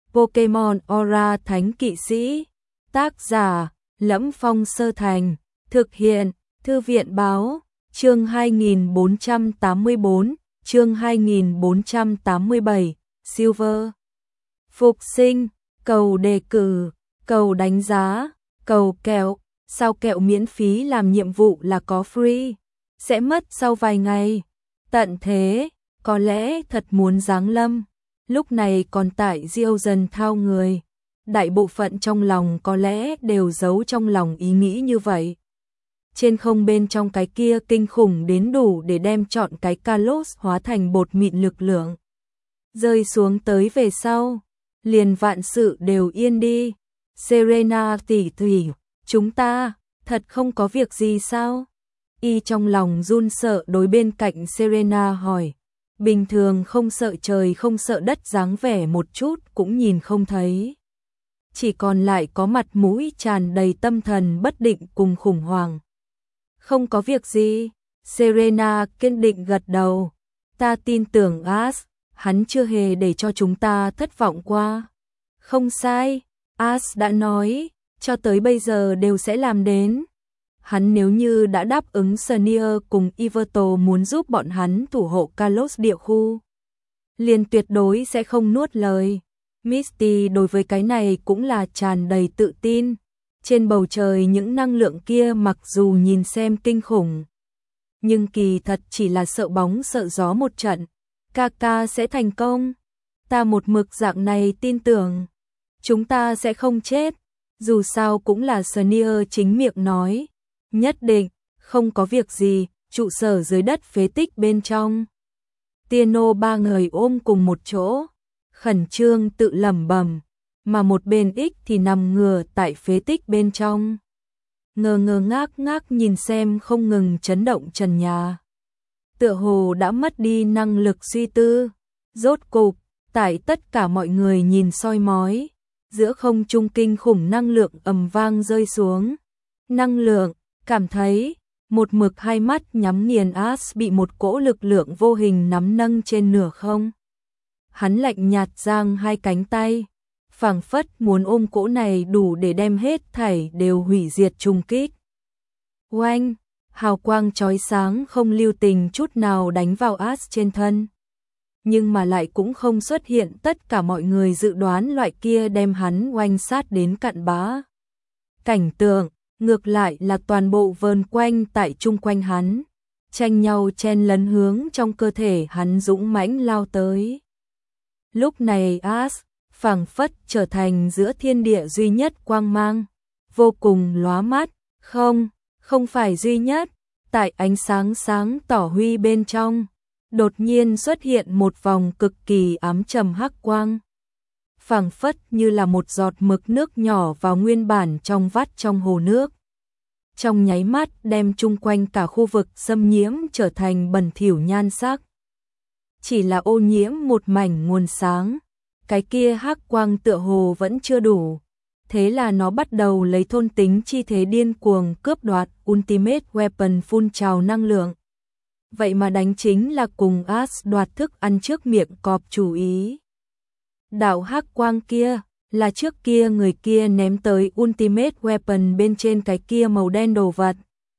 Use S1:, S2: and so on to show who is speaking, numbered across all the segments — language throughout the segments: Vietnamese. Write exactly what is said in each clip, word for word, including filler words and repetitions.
S1: Pokemon Aura Thánh Kỵ Sĩ. Tác giả: Lẫm Phong Sơ Thành. Thực hiện: Thư viện báo. Chương hai nghìn bốn trăm tám mươi tư, chương hai nghìn bốn trăm tám mươi bảy, Silver. Phục sinh, cầu đề cử, cầu đánh giá, cầu kẹo. Sao kẹo miễn phí làm nhiệm vụ là có free, sẽ mất sau vài ngày. Tận thế, có lẽ thật muốn giáng lâm. Lúc này còn tại Diêu dần thao người. Đại bộ phận trong lòng có lẽ đều giấu trong lòng ý nghĩ như vậy. Trên không bên trong cái kia kinh khủng đến đủ để đem chọn cái Kalos hóa thành bột mịn lực lượng. Rơi xuống tới về sau, liền vạn sự đều yên đi. Serena tỷ tỷ, chúng ta, thật không có việc gì sao? Y trong lòng run sợ đối bên cạnh Serena hỏi. Bình thường không sợ trời không sợ đất dáng vẻ một chút cũng nhìn không thấy. Chỉ còn lại có mặt mũi tràn đầy tâm thần bất định cùng khủng hoảng. Không có việc gì, Serena kiên định gật đầu. Ta tin tưởng Ash, hắn chưa hề để cho chúng ta thất vọng qua. Không sai, Ash đã nói, cho tới bây giờ đều sẽ làm đến. Hắn nếu như đã đáp ứng Senior cùng Iverto muốn giúp bọn hắn thủ hộ Kalos địa khu, liền tuyệt đối sẽ không nuốt lời. Misty đối với cái này cũng là tràn đầy tự tin. Trên bầu trời những năng lượng kia mặc dù nhìn xem kinh khủng, nhưng kỳ thật chỉ là sợ bóng sợ gió một trận. Kaka sẽ thành công. Ta một mực dạng này tin tưởng. Chúng ta sẽ không chết. Dù sao cũng là Senior chính miệng nói. Nhất định, không có việc gì, trụ sở dưới đất phế tích bên trong. Tieno ba người ôm cùng một chỗ, khẩn trương tự lẩm bẩm, mà một bên Ích thì nằm ngửa tại phế tích bên trong. Ngơ ngơ ngác ngác nhìn xem không ngừng chấn động trần nhà. Tựa hồ đã mất đi năng lực suy tư. Rốt cục, tại tất cả mọi người nhìn soi mói, giữa không trung kinh khủng năng lượng ầm vang rơi xuống. Năng lượng, cảm thấy, một mực hai mắt nhắm nghiền Ash bị một cỗ lực lượng vô hình nắm nâng trên nửa không. Hắn lạnh nhạt giang hai cánh tay, phảng phất muốn ôm cỗ này đủ để đem hết thảy đều hủy diệt trùng kích. Oanh, hào quang chói sáng không lưu tình chút nào đánh vào Ash trên thân. Nhưng mà lại cũng không xuất hiện tất cả mọi người dự đoán loại kia đem hắn oanh sát đến cặn bã. Cảnh tượng, ngược lại là toàn bộ vờn quanh tại chung quanh hắn, tranh nhau chen lấn hướng trong cơ thể hắn dũng mãnh lao tới. Lúc này Ash phảng phất trở thành giữa thiên địa duy nhất quang mang, vô cùng lóa mắt. Không, không phải duy nhất, tại ánh sáng sáng tỏ huy bên trong, đột nhiên xuất hiện một vòng cực kỳ ám trầm hắc quang. Phảng phất như là một giọt mực nước nhỏ vào nguyên bản trong vắt trong hồ nước. Trong nháy mắt đem chung quanh cả khu vực xâm nhiễm trở thành bẩn thỉu nhan sắc. Chỉ là ô nhiễm một mảnh nguồn sáng, cái kia hắc quang tựa hồ vẫn chưa đủ. Thế là nó bắt đầu lấy thôn tính chi thế điên cuồng cướp đoạt Ultimate Weapon phun trào năng lượng. Vậy mà đánh chính là cùng Ash đoạt thức ăn trước miệng cọp chủ ý. Đạo hắc quang kia là trước kia người kia ném tới Ultimate Weapon bên trên cái kia màu đen đồ vật.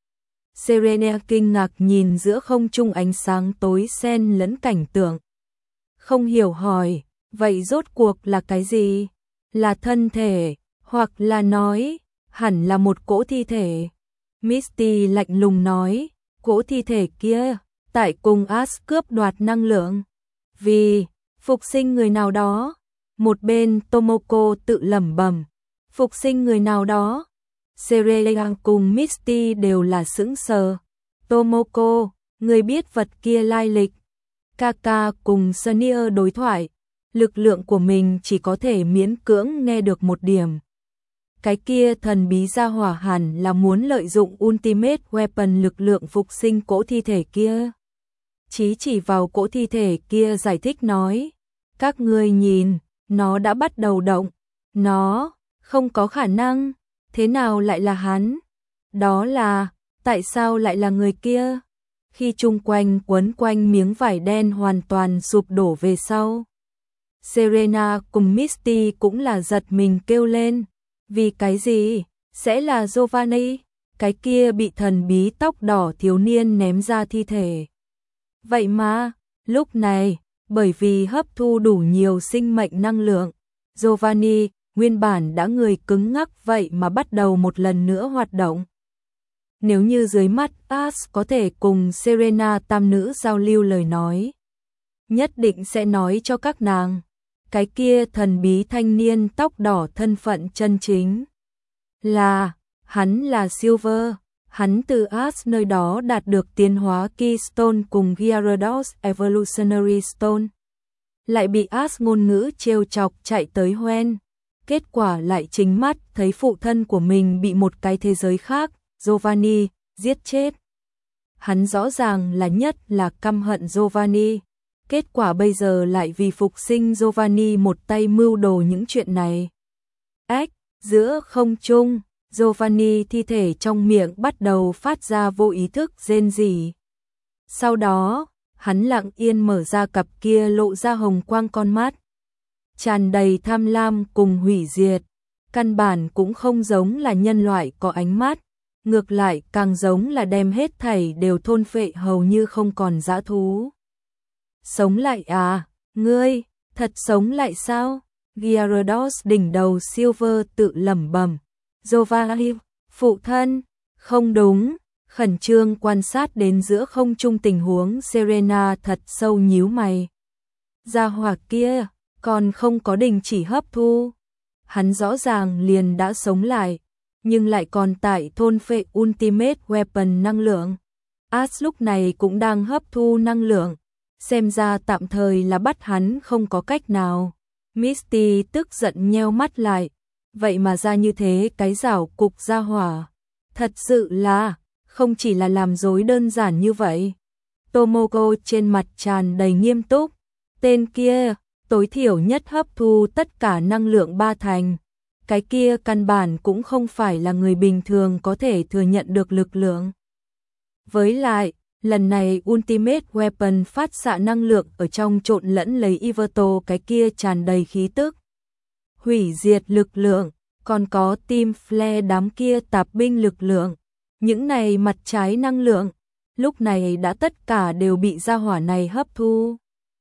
S1: Serena kinh ngạc nhìn giữa không trung ánh sáng tối xen lẫn cảnh tượng. Không hiểu hỏi, vậy rốt cuộc là cái gì? Là thân thể, hoặc là nói, hẳn là một cỗ thi thể. Misty lạnh lùng nói, cỗ thi thể kia, tại cùng Ash cướp đoạt năng lượng. Vì, phục sinh người nào đó. Một bên Tomoko tự lẩm bẩm, phục sinh người nào đó. Serena cùng Misty đều là sững sờ. Tomoko, người biết vật kia lai lịch. Kaka cùng Senior đối thoại, lực lượng của mình chỉ có thể miễn cưỡng nghe được một điểm. Cái kia thần bí gia hỏa hẳn là muốn lợi dụng Ultimate Weapon lực lượng phục sinh cỗ thi thể kia. Chí chỉ vào cỗ thi thể kia giải thích nói, các ngươi nhìn, nó đã bắt đầu động. Nó, không có khả năng, thế nào lại là hắn? Đó là, tại sao lại là người kia? Khi chung quanh quấn quanh miếng vải đen hoàn toàn sụp đổ về sau, Serena cùng Misty cũng là giật mình kêu lên. Vì cái gì? Sẽ là Giovanni, cái kia bị thần bí tóc đỏ thiếu niên ném ra thi thể. Vậy mà, lúc này, bởi vì hấp thu đủ nhiều sinh mệnh năng lượng, Giovanni, nguyên bản đã người cứng ngắc vậy mà bắt đầu một lần nữa hoạt động. Nếu như dưới mắt Ash có thể cùng Serena tam nữ giao lưu lời nói, nhất định sẽ nói cho các nàng, cái kia thần bí thanh niên tóc đỏ thân phận chân chính. Là, hắn là Silver, hắn từ Ash nơi đó đạt được tiến hóa Keystone cùng Gyarados Evolutionary Stone. Lại bị Ash ngôn ngữ trêu chọc chạy tới hoen. Kết quả lại chính mắt thấy phụ thân của mình bị một cái thế giới khác, Giovanni, giết chết. Hắn rõ ràng là nhất là căm hận Giovanni. Kết quả bây giờ lại vì phục sinh Giovanni một tay mưu đồ những chuyện này. Ách, giữa không trung, Giovanni thi thể trong miệng bắt đầu phát ra vô ý thức rên rỉ. Sau đó, hắn lặng yên mở ra cặp kia lộ ra hồng quang con mắt, tràn đầy tham lam cùng hủy diệt. Căn bản cũng không giống là nhân loại có ánh mắt, ngược lại càng giống là đem hết thảy đều thôn phệ hầu như không còn dã thú. Sống lại à, ngươi, thật sống lại sao? Gyarados đỉnh đầu Silver tự lẩm bẩm. Giovanni, phụ thân, không đúng, khẩn trương quan sát đến giữa không trung tình huống Serena thật sâu nhíu mày. Gia hỏa kia, còn không có đình chỉ hấp thu. Hắn rõ ràng liền đã sống lại, nhưng lại còn tại thôn phệ Ultimate Weapon năng lượng. Ash lúc này cũng đang hấp thu năng lượng, xem ra tạm thời là bắt hắn không có cách nào. Misty tức giận nheo mắt lại, vậy mà ra như thế cái rảo cục gia hỏa. Thật sự là, không chỉ là làm dối đơn giản như vậy. Tomoko trên mặt tràn đầy nghiêm túc, tên kia, tối thiểu nhất hấp thu tất cả năng lượng ba thành. Cái kia căn bản cũng không phải là người bình thường có thể thừa nhận được lực lượng. Với lại, lần này Ultimate Weapon phát xạ năng lượng ở trong trộn lẫn lấy Iverto cái kia tràn đầy khí tức. Hủy diệt lực lượng, còn có Team Flare đám kia tạp binh lực lượng. Những này mặt trái năng lượng, lúc này đã tất cả đều bị gia hỏa này hấp thu.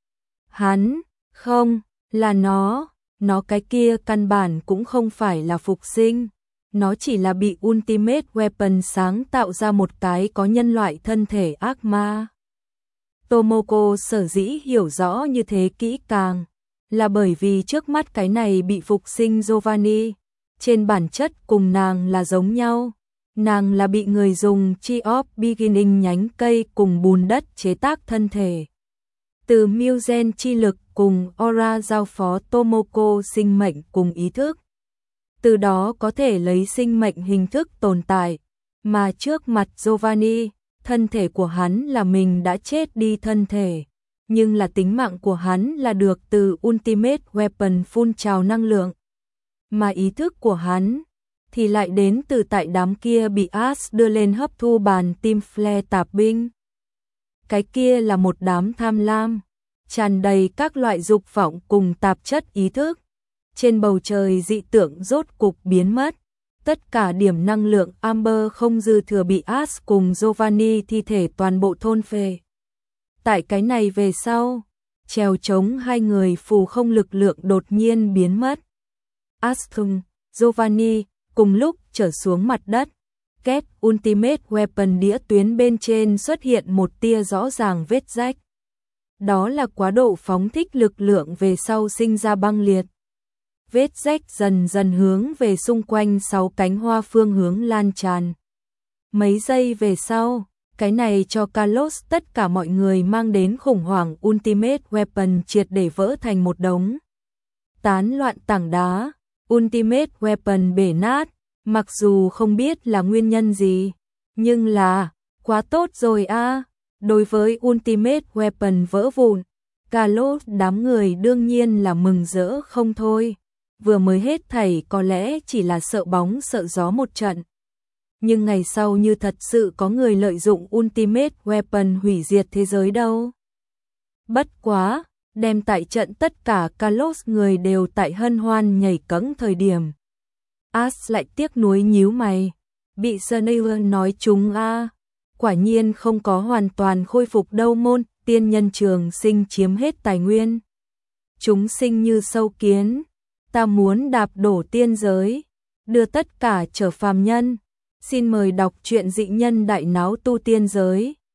S1: Hắn, không, là nó, nó cái kia căn bản cũng không phải là phục sinh. Nó chỉ là bị Ultimate Weapon sáng tạo ra một cái có nhân loại thân thể ác ma. Tomoko sở dĩ hiểu rõ như thế kỹ càng, là bởi vì trước mắt cái này bị phục sinh Giovanni, trên bản chất cùng nàng là giống nhau. Nàng là bị người dùng Chi of Beginning nhánh cây cùng bùn đất chế tác thân thể. Từ Mugen chi lực cùng Aura giao phó Tomoko sinh mệnh cùng ý thức. Từ đó có thể lấy sinh mệnh hình thức tồn tại, mà trước mặt Giovanni, thân thể của hắn là mình đã chết đi thân thể, nhưng là tính mạng của hắn là được từ Ultimate Weapon phun trào năng lượng, mà ý thức của hắn thì lại đến từ tại đám kia bị Ash đưa lên hấp thu bàn Team Flare tạp binh. Cái kia là một đám tham lam, tràn đầy các loại dục vọng cùng tạp chất ý thức. Trên bầu trời dị tượng rốt cục biến mất, tất cả điểm năng lượng Amber không dư thừa bị Ash cùng Giovanni thi thể toàn bộ thôn phệ. Tại cái này về sau, trèo chống hai người phù không lực lượng đột nhiên biến mất. Ash cùng Giovanni cùng lúc trở xuống mặt đất, kết Ultimate Weapon đĩa tuyến bên trên xuất hiện một tia rõ ràng vết rách. Đó là quá độ phóng thích lực lượng về sau sinh ra băng liệt. Vết rách dần dần hướng về xung quanh sáu cánh hoa phương hướng lan tràn. Mấy giây về sau, cái này cho Carlos tất cả mọi người mang đến khủng hoảng Ultimate Weapon triệt để vỡ thành một đống tán loạn tảng đá. Ultimate Weapon bể nát, mặc dù không biết là nguyên nhân gì, nhưng là quá tốt rồi a. Đối với Ultimate Weapon vỡ vụn, Carlos đám người đương nhiên là mừng rỡ không thôi. Vừa mới hết thảy có lẽ chỉ là sợ bóng sợ gió một trận. Nhưng ngày sau như thật sự có người lợi dụng Ultimate Weapon hủy diệt thế giới đâu. Bất quá, đem tại trận tất cả Kalos người đều tại hân hoan nhảy cẫng thời điểm. As lại tiếc nuối nhíu mày, bị Sneer nói chúng a, quả nhiên không có hoàn toàn khôi phục đâu môn, tiên nhân trường sinh chiếm hết tài nguyên. Chúng sinh như sâu kiến, ta muốn đạp đổ tiên giới, đưa tất cả trở phàm nhân. Xin mời đọc truyện dị nhân đại náo tu tiên giới.